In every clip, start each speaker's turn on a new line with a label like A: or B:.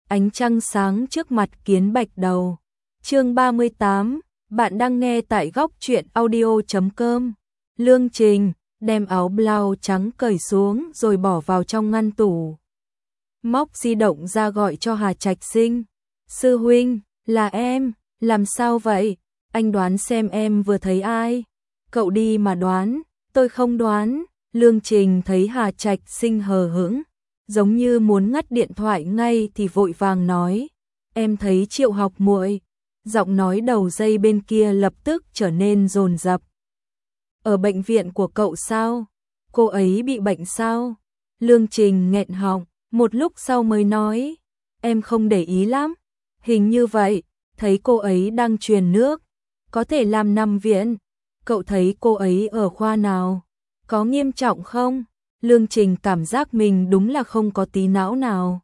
A: ánh trăng sáng trước mặt kiến bạch đầu. Chương 38, bạn đang nghe tại góc truyện audio.com. Lương Trình đem áo blau trắng cởi xuống rồi bỏ vào trong ngăn tủ. Móc di động ra gọi cho Hà Trạch Sinh. Sư huynh, là em, làm sao vậy? Anh đoán xem em vừa thấy ai. Cậu đi mà đoán, tôi không đoán. Lương Trình thấy Hà Trạch Sinh hờ hững, giống như muốn ngắt điện thoại ngay thì vội vàng nói, em thấy Triệu Học muội. Giọng nói đầu dây bên kia lập tức trở nên dồn dập. Ở bệnh viện của cậu sao? Cô ấy bị bệnh sao? Lương Trình nghẹn họng, một lúc sau mới nói, em không để ý lắm. Hình như vậy, thấy cô ấy đang truyền nước, có thể làm nằm viện. Cậu thấy cô ấy ở khoa nào? Có nghiêm trọng không? Lương Trình cảm giác mình đúng là không có tí não nào.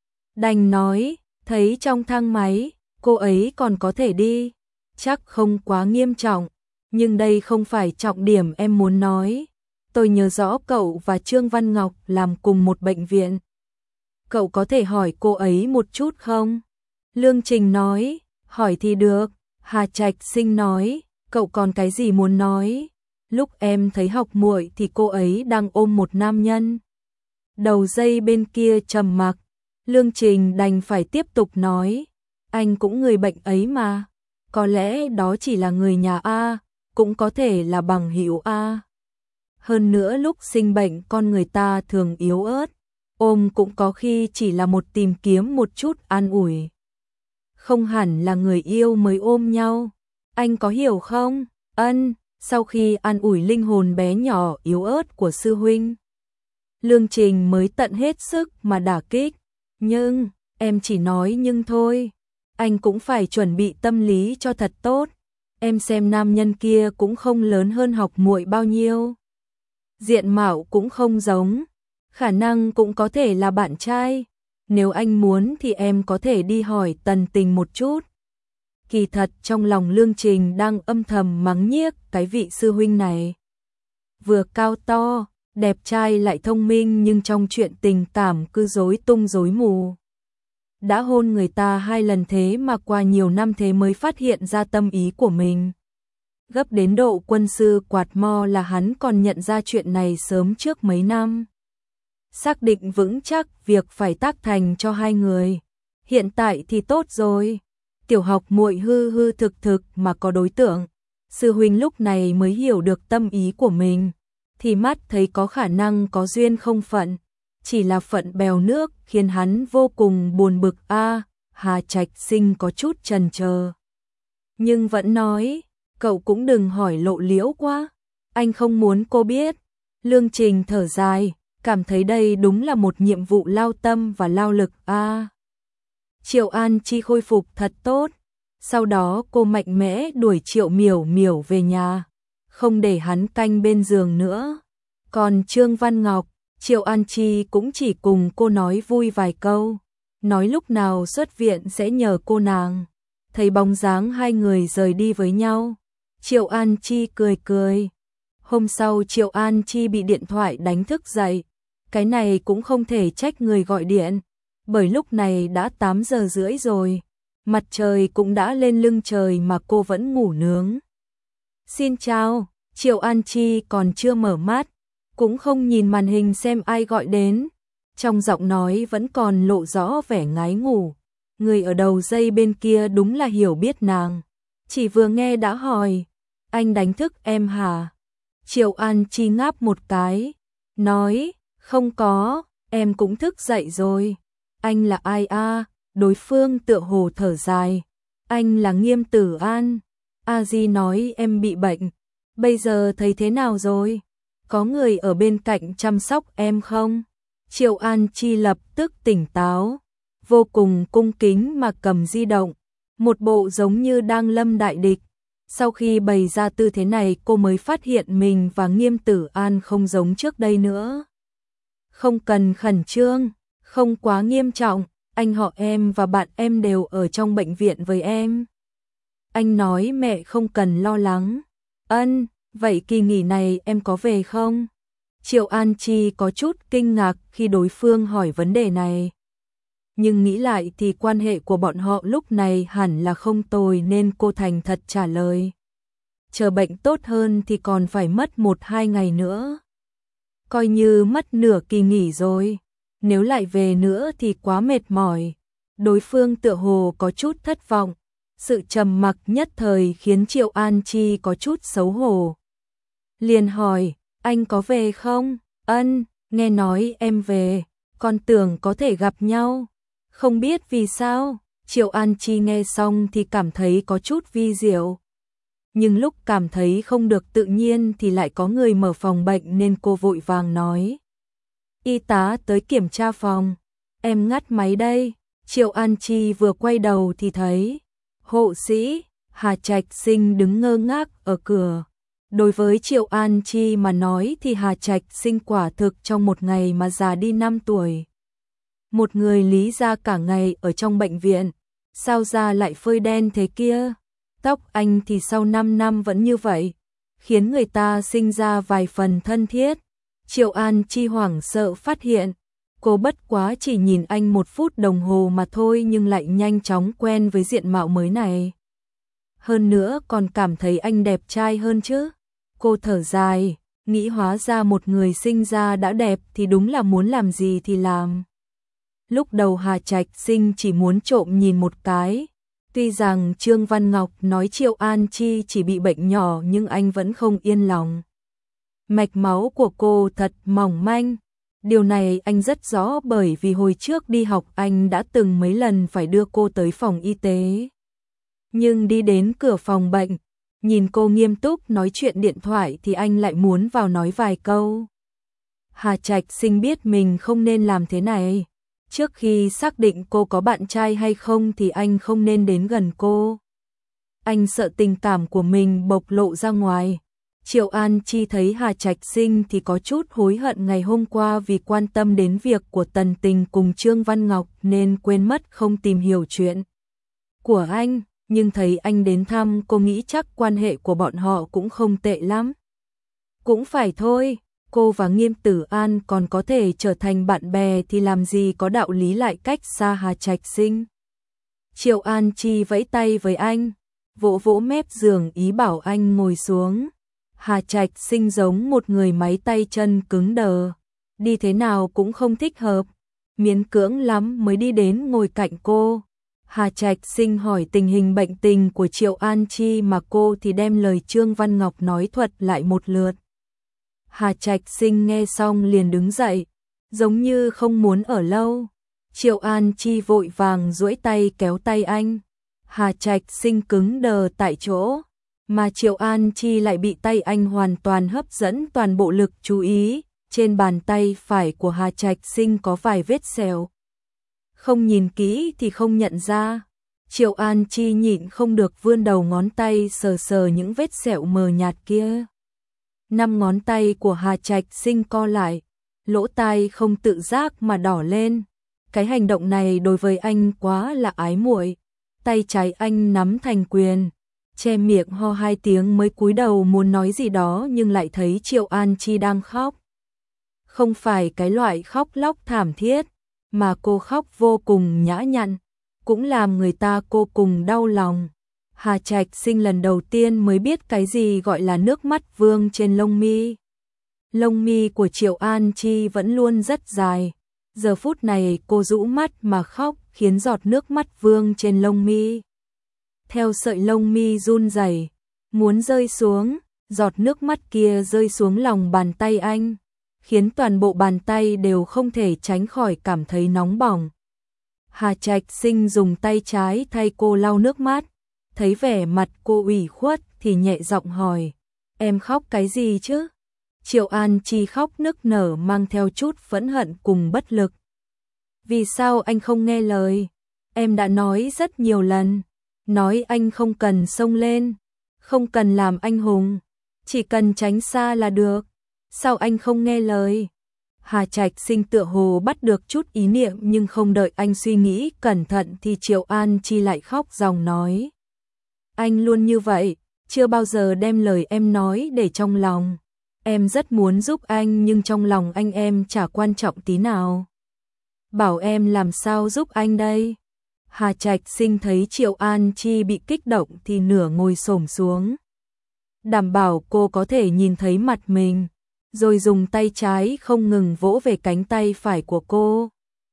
A: Đành nói, thấy trong thang máy, cô ấy còn có thể đi. Chắc không quá nghiêm trọng, nhưng đây không phải trọng điểm em muốn nói. Tôi nhớ rõ cậu và Trương Văn Ngọc làm cùng một bệnh viện. Cậu có thể hỏi cô ấy một chút không? Lương Trình nói, hỏi thì được. Hà Trạch Sinh nói, cậu còn cái gì muốn nói? Lúc em thấy Học muội thì cô ấy đang ôm một nam nhân. Đầu dây bên kia trầm mặc. Lương Trình đành phải tiếp tục nói, anh cũng người bệnh ấy mà. Có lẽ đó chỉ là người nhà A, cũng có thể là bằng hữu A. Hơn nữa lúc sinh bệnh con người ta thường yếu ớt, ôm cũng có khi chỉ là một tìm kiếm một chút an ủi. Không hẳn là người yêu mới ôm nhau. Anh có hiểu không? Ân. Sau khi an ủi linh hồn bé nhỏ yếu ớt của sư huynh, Lương Trình mới tận hết sức mà đả kích. Nhưng, em chỉ nói nhưng thôi. Anh cũng phải chuẩn bị tâm lý cho thật tốt. Em xem nam nhân kia cũng không lớn hơn Học muội bao nhiêu. Diện mạo cũng không giống. Khả năng cũng có thể là bạn trai. Nếu anh muốn thì em có thể đi hỏi tần tình một chút. Kỳ thật trong lòng Lương Trình đang âm thầm mắng nhiếc cái vị sư huynh này. Vừa cao to, đẹp trai lại thông minh nhưng trong chuyện tình cảm cứ rối tung rối mù. Đã hôn người ta 2 lần thế mà qua nhiều năm thế mới phát hiện ra tâm ý của mình. Gấp đến độ quân sư quạt mo là hắn còn nhận ra chuyện này sớm trước mấy năm. Xác định vững chắc việc phải tác thành cho hai người. Hiện tại thì tốt rồi. Tiểu Học muội hư hư thực thực mà có đối tượng. Sư huynh lúc này mới hiểu được tâm ý của mình. Thì mắt thấy có khả năng có duyên không phận. Chỉ là phận bèo nước khiến hắn vô cùng buồn bực a. Hà Trạch Sinh có chút chần chờ. Nhưng vẫn nói, cậu cũng đừng hỏi lộ liễu quá. Anh không muốn cô biết. Lương Trình thở dài, cảm thấy đây đúng là một nhiệm vụ lao tâm và lao lực a. Triệu An Chi khôi phục thật tốt. Sau đó cô mạnh mẽ đuổi Triệu Miểu Miểu về nhà, không để hắn canh bên giường nữa. Còn Trương Văn Ngọc, Triệu An Chi cũng chỉ cùng cô nói vui vài câu, nói lúc nào xuất viện sẽ nhờ cô nàng. Thấy bóng dáng hai người rời đi với nhau, Triệu An Chi cười cười. Hôm sau Triệu An Chi bị điện thoại đánh thức dậy. Cái này cũng không thể trách người gọi điện, bởi lúc này đã 8 giờ rưỡi rồi. Mặt trời cũng đã lên lưng trời mà cô vẫn ngủ nướng. Xin chào, Triệu An Chi còn chưa mở mắt, cũng không nhìn màn hình xem ai gọi đến. Trong giọng nói vẫn còn lộ rõ vẻ ngái ngủ. Người ở đầu dây bên kia đúng là hiểu biết nàng. Chỉ vừa nghe đã hỏi, anh đánh thức em hả? Triệu An Chi ngáp một cái, nói, không có, em cũng thức dậy rồi. Anh là ai a? Đối phương tựa hồ thở dài. Anh là Nghiêm Tử An. A Di nói em bị bệnh. Bây giờ thấy thế nào rồi? Có người ở bên cạnh chăm sóc em không? Triệu An Chi lập tức tỉnh táo, vô cùng cung kính mà cầm di động, một bộ giống như đang lâm đại địch. Sau khi bày ra tư thế này cô mới phát hiện mình và Nghiêm Tử An không giống trước đây nữa. Không cần khẩn trương, không quá nghiêm trọng, anh họ em và bạn em đều ở trong bệnh viện với em. Anh nói mẹ không cần lo lắng. Ân, vậy kỳ nghỉ này em có về không? Triệu An Chi có chút kinh ngạc khi đối phương hỏi vấn đề này. nhưng nghĩ lại thì quan hệ của bọn họ lúc này hẳn là không tồi nên cô thành thật trả lời. Chờ bệnh tốt hơn thì còn phải mất 1-2 ngày nữa. Coi như mất nửa kỳ nghỉ rồi, nếu lại về nữa thì quá mệt mỏi. Đối phương tựa hồ có chút thất vọng, sự trầm mặc nhất thời khiến Triệu An Chi có chút xấu hổ. Liền hỏi, anh có về không? Ân, nghe nói em về, con tưởng có thể gặp nhau. Không biết vì sao, Triệu An Chi nghe xong thì cảm thấy có chút vi diệu. Nhưng lúc cảm thấy không được tự nhiên thì lại có người mở phòng bệnh nên cô vội vàng nói. Y tá tới kiểm tra phòng, em ngắt máy đây. Triệu An Chi vừa quay đầu thì thấy hộ sĩ Hà Trạch Sinh đứng ngơ ngác ở cửa. Đối với Triệu An Chi mà nói thì Hà Trạch Sinh quả thực trong một ngày mà già đi 5 tuổi. Một người lý ra cả ngày ở trong bệnh viện, sao da lại phơi đen thế kia? Tóc anh thì sau 5 năm vẫn như vậy, khiến người ta sinh ra vài phần thân thiết. Triệu An Chi hoảng sợ phát hiện, cô bất quá chỉ nhìn anh 1 phút đồng hồ mà thôi nhưng lại nhanh chóng quen với diện mạo mới này. Hơn nữa còn cảm thấy anh đẹp trai hơn chứ. Cô thở dài, nghĩ hóa ra một người sinh ra đã đẹp thì đúng là muốn làm gì thì làm. Lúc đầu Hà Trạch Sinh chỉ muốn trộm nhìn một cái. Tuy rằng Trương Văn Ngọc nói Triệu An Chi chỉ bị bệnh nhỏ nhưng anh vẫn không yên lòng. Mạch máu của cô thật mỏng manh. Điều này anh rất rõ bởi vì hồi trước đi học anh đã từng mấy lần phải đưa cô tới phòng y tế. Nhưng đi đến cửa phòng bệnh, nhìn cô nghiêm túc nói chuyện điện thoại thì anh lại muốn vào nói vài câu. Hà Trạch Sinh biết mình không nên làm thế này. Trước khi xác định cô có bạn trai hay không thì anh không nên đến gần cô. Anh sợ tình cảm của mình bộc lộ ra ngoài. Triệu An Chi thấy Hà Trạch Sinh thì có chút hối hận ngày hôm qua vì quan tâm đến việc của Tần Tình cùng Trương Văn Ngọc nên quên mất không tìm hiểu chuyện của anh, nhưng thấy anh đến thăm cô nghĩ chắc quan hệ của bọn họ cũng không tệ lắm. Cũng phải thôi, cô và Nghiêm Tử An còn có thể trở thành bạn bè thì làm gì có đạo lý lại cách xa Hà Trạch Sinh. Triệu An Chi vẫy tay với anh, vỗ vỗ mép giường ý bảo anh ngồi xuống. Hà Trạch Sinh giống một người máy tay chân cứng đờ, đi thế nào cũng không thích hợp, miễn cưỡng lắm mới đi đến ngồi cạnh cô. Hà Trạch Sinh hỏi tình hình bệnh tình của Triệu An Chi mà cô thì đem lời Trương Văn Ngọc nói thuật lại một lượt. Hà Trạch Sinh nghe xong liền đứng dậy, giống như không muốn ở lâu. Triệu An Chi vội vàng duỗi tay kéo tay anh. Hà Trạch Sinh cứng đờ tại chỗ, mà Triệu An Chi lại bị tay anh hoàn toàn hấp dẫn toàn bộ lực chú ý. Trên bàn tay phải của Hà Trạch Sinh có vài vết sẹo. Không nhìn kỹ thì không nhận ra. Triệu An Chi nhịn không được vươn đầu ngón tay sờ sờ những vết sẹo mờ nhạt kia. 5 ngón tay của Hà Trạch Sinh co lại, lỗ tai không tự giác mà đỏ lên. Cái hành động này đối với anh quá là ái muội. Tay trái anh nắm thành quyền, che miệng ho 2 tiếng mới cúi đầu muốn nói gì đó nhưng lại thấy Triệu An Chi đang khóc. Không phải cái loại khóc lóc thảm thiết, mà cô khóc vô cùng nhã nhặn, cũng làm người ta vô cùng đau lòng. Hà Trạch Sinh lần đầu tiên mới biết cái gì gọi là nước mắt vương trên lông mi. Lông mi của Triệu An Chi vẫn luôn rất dài. Giờ phút này cô rũ mắt mà khóc khiến giọt nước mắt vương trên lông mi. Theo sợi lông mi run rẩy, muốn rơi xuống, giọt nước mắt kia rơi xuống lòng bàn tay anh, khiến toàn bộ bàn tay đều không thể tránh khỏi cảm thấy nóng bỏng. Hà Trạch Sinh dùng tay trái thay cô lau nước mắt, thấy vẻ mặt cô ủy khuất thì nhẹ giọng hỏi, em khóc cái gì chứ? Triệu An Chi khóc nức nở mang theo chút phẫn hận cùng bất lực. Vì sao anh không nghe lời? Em đã nói rất nhiều lần, nói anh không cần xông lên, không cần làm anh hùng, chỉ cần tránh xa là được. Sao anh không nghe lời? Hà Trạch Sinh tựa hồ bắt được chút ý niệm nhưng không đợi anh suy nghĩ cẩn thận thì Triệu An Chi lại khóc ròng nói. Anh luôn như vậy, chưa bao giờ đem lời em nói để trong lòng. Em rất muốn giúp anh nhưng trong lòng anh em chả quan trọng tí nào. bảo em làm sao giúp anh đây. Hà Trạch Sinh thấy Triệu An Chi bị kích động thì nửa ngồi xổm xuống, đảm bảo cô có thể nhìn thấy mặt mình, rồi dùng tay trái không ngừng vỗ về cánh tay phải của cô.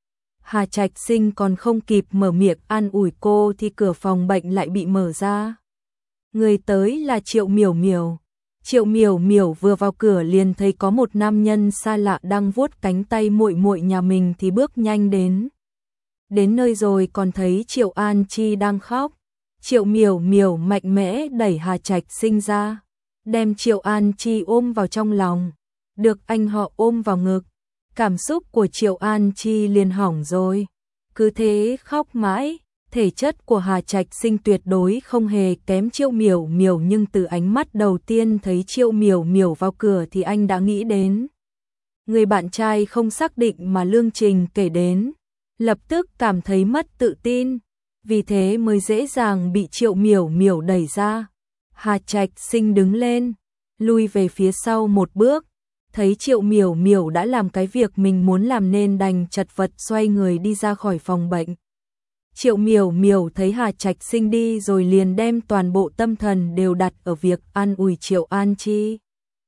A: Hà Trạch Sinh còn không kịp mở miệng an ủi cô thì cửa phòng bệnh lại bị mở ra. Người tới là Triệu Miểu Miểu. Triệu Miểu Miểu vừa vào cửa liền thấy có một nam nhân xa lạ đang vuốt cánh tay muội muội nhà mình thì bước nhanh đến. Đến nơi rồi còn thấy Triệu An Chi đang khóc. Triệu Miểu Miểu mạnh mẽ đẩy Hà Trạch Sinh ra, đem Triệu An Chi ôm vào trong lòng. Được anh họ ôm vào ngực, cảm xúc của Triệu An Chi liền hỏng rồi. Cứ thế khóc mãi. Thể chất của Hà Trạch Sinh tuyệt đối không hề kém Triệu Miểu Miểu, nhưng từ ánh mắt đầu tiên thấy Triệu Miểu Miểu vào cửa thì anh đã nghĩ đến người bạn trai không xác định mà Lương Trình kể đến, lập tức cảm thấy mất tự tin, vì thế mới dễ dàng bị Triệu Miểu Miểu đẩy ra. Hà Trạch Sinh đứng lên, lui về phía sau một bước, thấy Triệu Miểu Miểu đã làm cái việc mình muốn làm nên đành chật vật xoay người đi ra khỏi phòng bệnh. Triệu Miểu Miểu thấy Hà Trạch Sinh đi rồi liền đem toàn bộ tâm thần đều đặt ở việc an ủi Triệu An Chi.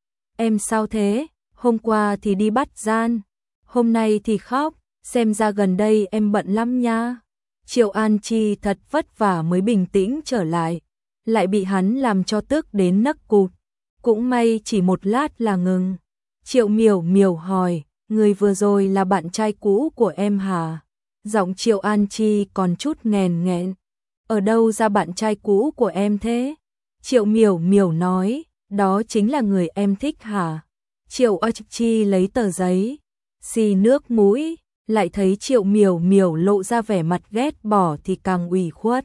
A: Em sao thế? Hôm qua thì đi bắt gian, hôm nay thì khóc, xem ra gần đây em bận lắm nha. Triệu An Chi thật vất vả mới bình tĩnh trở lại bị hắn làm cho tức đến nấc cụt. Cũng may chỉ một lát là ngừng. Triệu Miểu Miểu hỏi, người vừa rồi là bạn trai cũ của em hả? Giọng Triệu An Chi còn chút nghèn nghẹn. Ở đâu ra bạn trai cũ của em thế? Triệu Miểu Miểu nói, đó chính là người em thích hả? Triệu An Chi lấy tờ giấy, xì nước mũi, lại thấy Triệu Miểu Miểu lộ ra vẻ mặt ghét bỏ thì càng ủy khuất.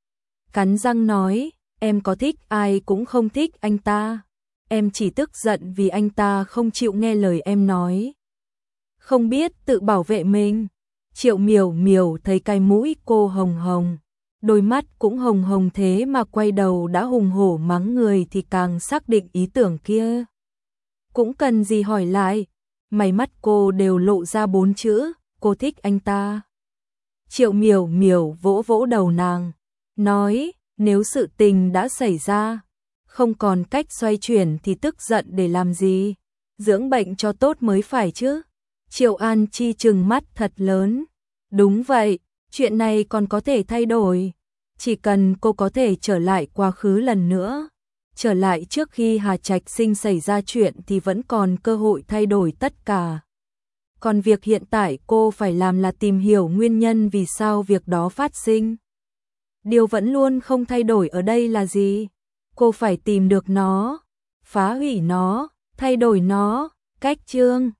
A: Cắn răng nói, em có thích ai cũng không thích anh ta. Em chỉ tức giận vì anh ta không chịu nghe lời em nói, không biết tự bảo vệ mình. Triệu Miểu Miểu thấy cái mũi cô hồng hồng, đôi mắt cũng hồng hồng, thế mà quay đầu đã hùng hổ mắng người thì càng xác định ý tưởng kia. Cũng cần gì hỏi lại, mày mắt cô đều lộ ra 4 chữ, cô thích anh ta. Triệu Miểu Miểu vỗ vỗ đầu nàng, nói, nếu sự tình đã xảy ra, không còn cách xoay chuyển thì tức giận để làm gì, dưỡng bệnh cho tốt mới phải chứ. Triệu An Chi trừng mắt thật lớn. Đúng vậy, chuyện này còn có thể thay đổi. Chỉ cần cô có thể trở lại quá khứ lần nữa, trở lại trước khi Hà Trạch Sinh xảy ra chuyện thì vẫn còn cơ hội thay đổi tất cả. Còn việc hiện tại cô phải làm là tìm hiểu nguyên nhân vì sao việc đó phát sinh. Điều vẫn luôn không thay đổi ở đây là gì? Cô phải tìm được nó, phá hủy nó, thay đổi nó. Cách chương